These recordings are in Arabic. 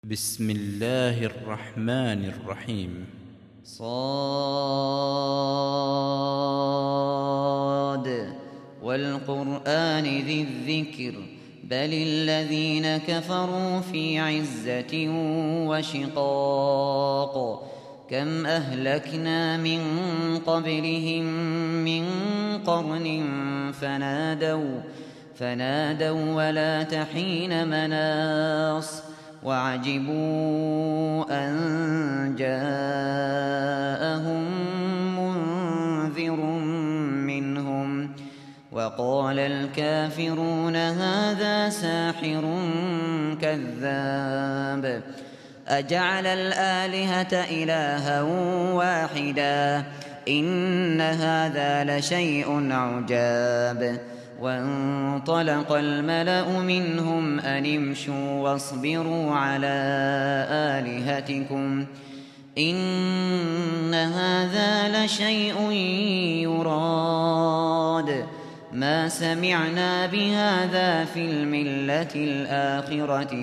بسم الله الرحمن الرحيم. صاد والقرآن ذي الذكر بل الذين كفروا في عزة وشقاق كم أهلكنا من قبلهم من قرن فنادوا ولا تحين مناص وعجبوا أن جاءهم منذر منهم وقال الكافرون هذا ساحر كذاب أجعل الآلهة إلها واحدا إن هذا لشيء عجاب وانطلق الملأ منهم أن امشوا واصبروا على آلهتكم إن هذا لشيء يراد ما سمعنا بهذا في الملة الآخرة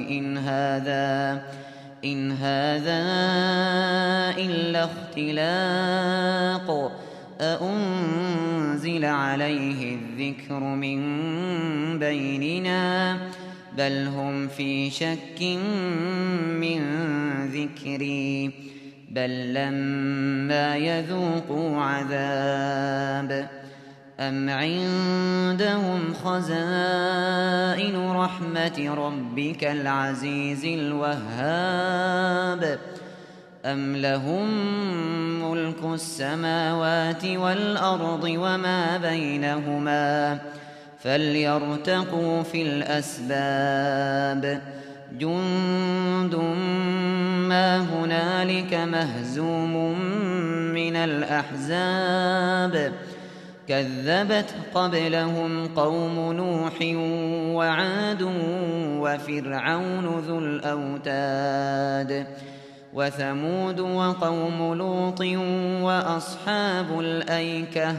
إن هذا إلا اختلاق أأنزل عليه الذكر من بيننا بل هم في شك من ذكري بل لما يذوقوا عذاب أم عندهم خزائن رحمة ربك العزيز الوهاب أم لهم ملك السماوات والأرض وما بينهما فليرتقوا في الأسباب جند ما هنالك مهزوم من الأحزاب كذبت قبلهم قوم نوح وعاد وفرعون ذو الأوتاد وثمود وقوم لوط وأصحاب الأيكة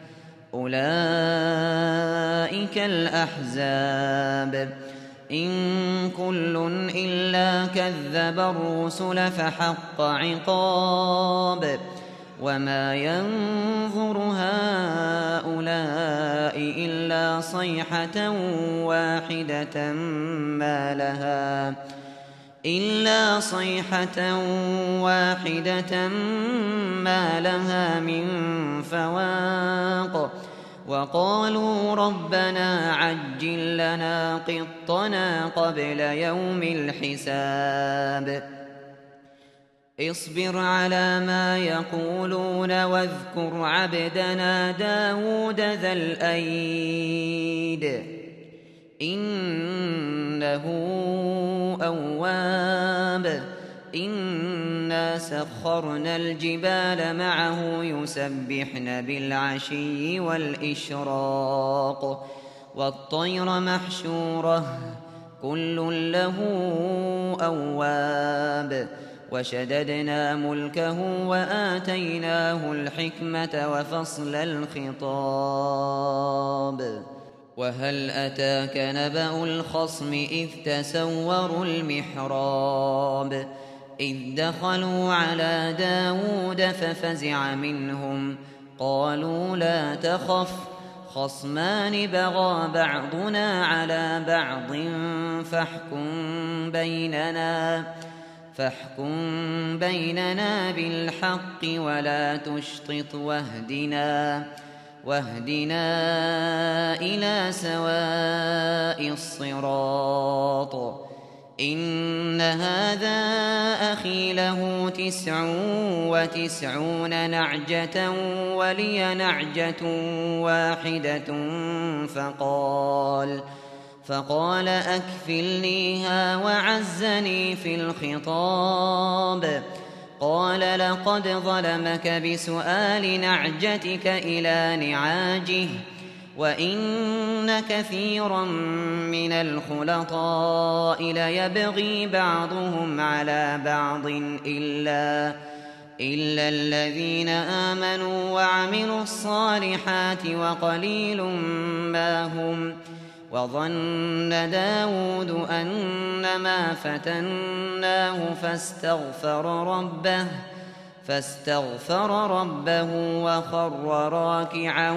أولئك الأحزاب إن كل إلا كذب الرسل فحق عقاب وما ينظر هؤلاء إلا صيحة واحدة ما لها من فواق وقالوا ربنا عجل لنا قطنا قبل يوم الحساب اصبر على ما يقولون واذكر عبدنا داود ذا الأيد إنه أواب إنا سخرنا الجبال معه يسبحن بالعشي والإشراق والطير محشورة كل له أواب وشددنا ملكه وآتيناه الحكمة وفصل الخطاب وهل أتاك نبأ الخصم إذ تسوروا المحراب إذ دخلوا على داود ففزع منهم قالوا لا تخف خصمان بغى بعضنا على بعض فاحكم بيننا بالحق ولا تشطط واهدنا إلى سواء الصراط إن هذا أخي له 99 نعجة ولي نعجة واحدة فقال أكفلنيها وعزني في الخطاب قال لقد ظلمك بسؤال نعجتك إلى نعاجه وإن كثيرا من الخلطاء ليبغي بعضهم على بعض إلا الذين آمنوا وعملوا الصالحات وقليل ما هم وظن داود أنما فتناه فاستغفر ربه وخر راكعا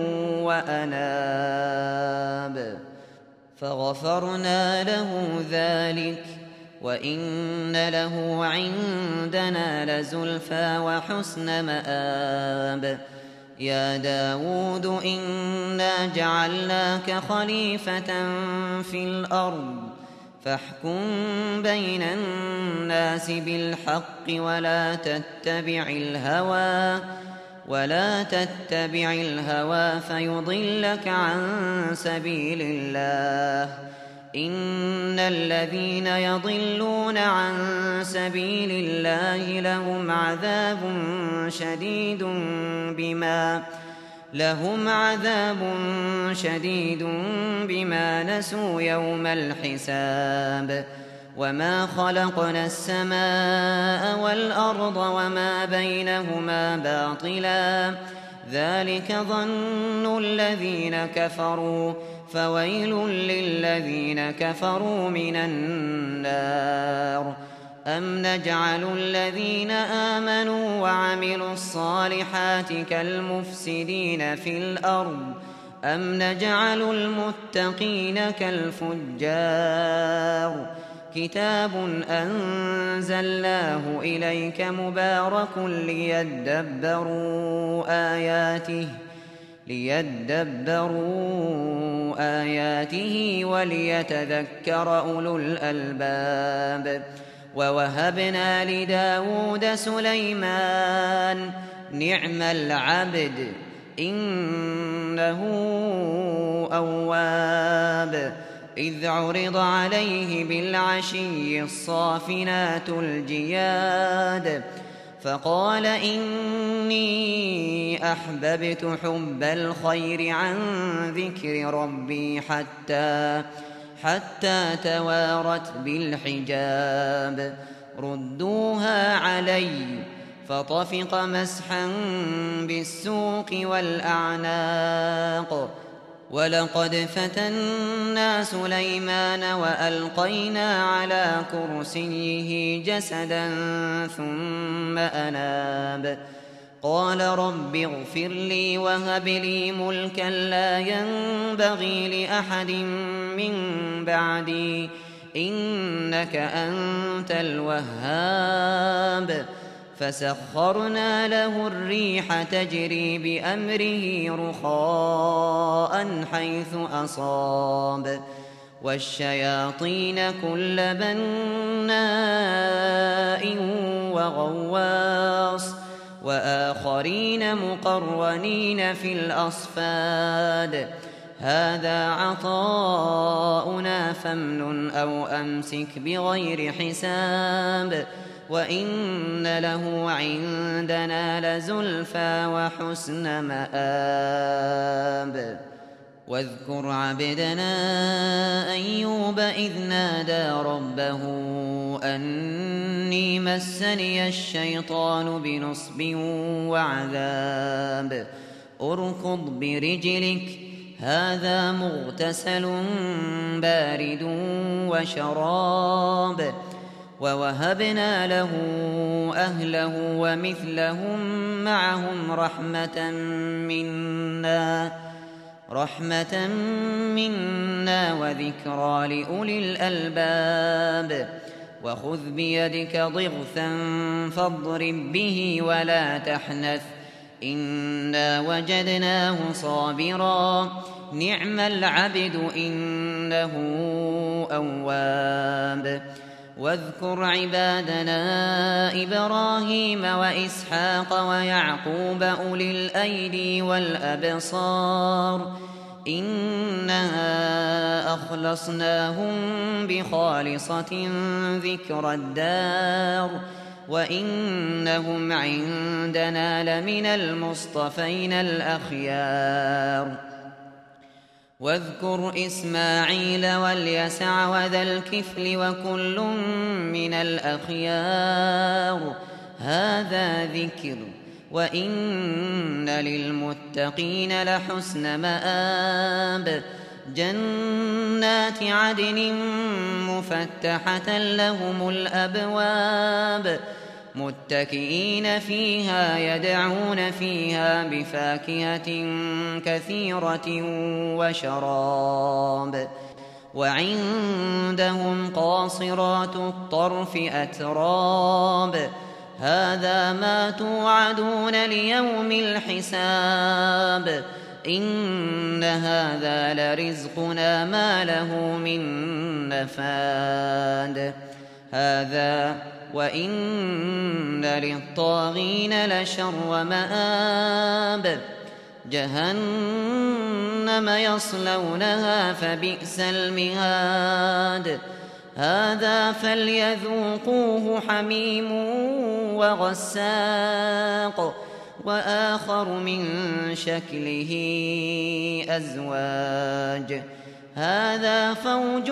وأناب فغفرنا له ذلك وإن له عندنا لزلفى وحسن مآب يا داود إنا جعلناك خليفة في الأرض فاحكم بين الناس بالحق ولا تتبع الهوى فيضلك عن سبيل الله إن الذين يضلون عن سبيل الله لهم عذاب شديد بما نسوا يوم الحساب وما خلقنا السماء والأرض وما بينهما باطلا ذلك ظن الذين كفروا فويل للذين كفروا من النار أم نجعل الذين آمنوا وعملوا الصالحات كالمفسدين في الأرض أم نجعل المتقين كالفجار كتاب أنزلناه إليك مبارك ليدبروا آياته وليتذكر أولو الألباب ووهبنا لداود سليمان نعم العبد إنه أواب إذ عرض عليه بالعشي الصافنات الجياد فقال إني أحببت حب الخير عن ذكر ربي حتى توارت بالحجاب ردوها علي فطفق مسحا بالسوق والأعناق ولقد فتنا سليمان وألقينا على كرسيه جسدا ثم أناب قال رب اغفر لي وهب لي ملكا لا ينبغي لأحد من بعدي إنك أنت الوهاب فسخرنا له الريح تجري بأمره رخاء حيث أصاب والشياطين كل بناء وغواص وآخرين مقرنين في الأصفاد هذا عطاؤنا فامنن أو أمسك بغير حساب وإن له عندنا لزلفى وحسن مآب واذكر عبدنا أيوب إذ نادى ربه أني مسني الشيطان بنصب وعذاب اركض برجلك هذا مغتسل بارد وشراب ووهبنا له أهله ومثلهم معهم رحمة منا وذكرى لأولي الألباب وخذ بيدك ضغثا فاضرب به ولا تحنث إنا وجدناه صابرا نعم العبد إنه أواب واذكر عبادنا إبراهيم وإسحاق ويعقوب أولي الأيدي والأبصار إنا أخلصناهم بخالصة ذكر الدار وإنهم عندنا لمن المصطفين الأخيار واذكر إسماعيل واليسع وذا الكفل وكل من الأخيار هذا ذكر وإن للمتقين لحسن مآب جنات عدن مفتحة لهم الأبواب متكئين فيها يدعون فيها بفاكهة كثيرة وشراب وعندهم قاصرات الطرف أتراب هذا ما توعدون ليوم الحساب إن هذا لرزقنا ما له من نفاد هذا وإن للطاغين لشر مآب جهنم يصلونها فبئس المهاد هذا فليذوقوه حميم وغساق وآخر من شكله أزواج هذا فوج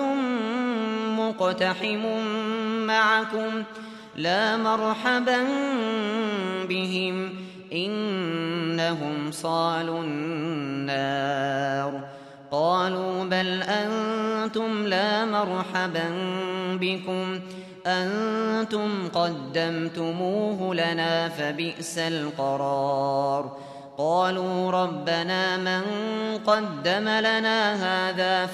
مقتحم معكم لا مرحبا بهم إنهم صالوا النار قالوا بل أنتم لا مرحبا بكم أنتم قدمتموه لنا فبئس القرار قالوا ربنا من قدم لنا هذا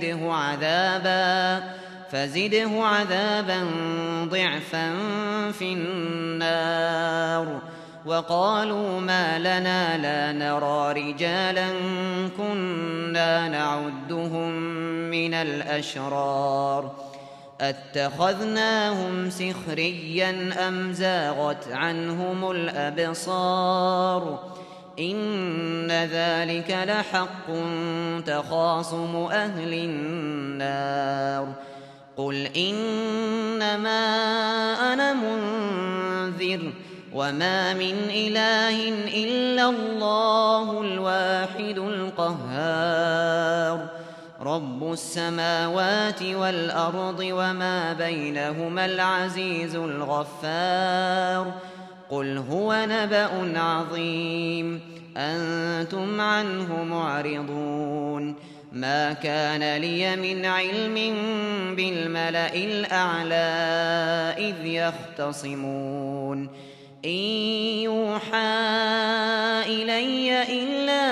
فزده عذابا ضعفا في النار وقالوا ما لنا لا نرى رجالا كنا نعدهم من الأشرار أتخذناهم سخريا أم زاغت عنهم الأبصار إن ذلك لحق تخاصم أهل النار قل إنما أنا منذر وما من إله إلا الله الواحد القهار رب السماوات والأرض وما بينهما العزيز الغفار قل هو نبأ عظيم أنتم عنه معرضون ما كان لي من علم بالملأ الأعلى إذ يختصمون إن يوحى إلي إلا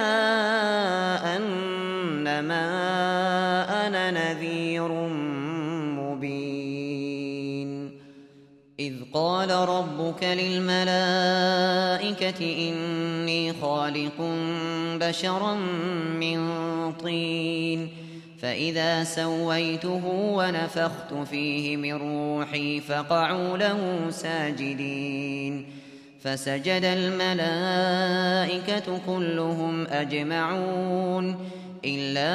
أنما أنا نذير مبين إذ قال ربك للملائكة إني خالق بشرا من طين فإذا سويته ونفخت فيه من روحي فقعوا له ساجدين فسجد الملائكة كلهم أجمعون إلا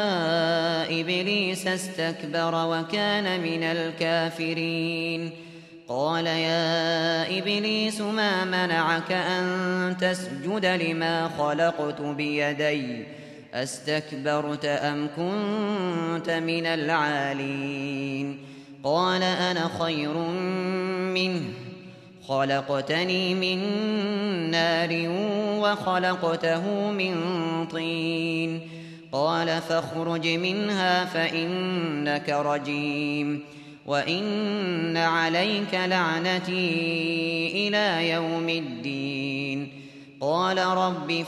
إبليس استكبر وكان من الكافرين قال يا إبليس ما منعك أن تسجد لما خلقت بيدي أستكبرت أم كنت من العالين قال أنا خير منه خلقتني من نار وخلقته من طين قال فاخرج منها فإنك رجيم وإن عليك لعنتي إلى يوم الدين قال رب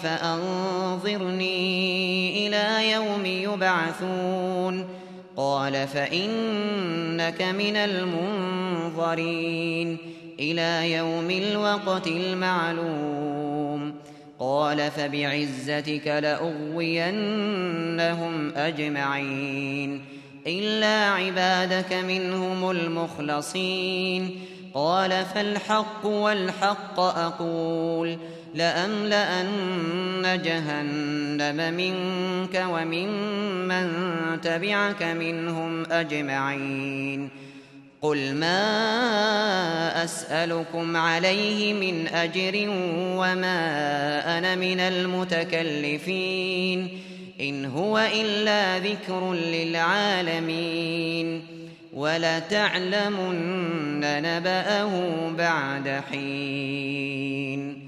فأنظرني إلى يوم يبعثون قال فإنك من المنظرين إلى يوم الوقت المعلوم قال فبعزتك لأغوينهم أجمعين إلا عبادك منهم المخلصين قال فالحق والحق أقول لأملأن جهنم منك وممن تبعك منهم أجمعين قل ما أسألكم عليه من أجر وما أنا من المتكلفين إن هو إلا ذكر للعالمين ولتعلمن نبأه بعد حين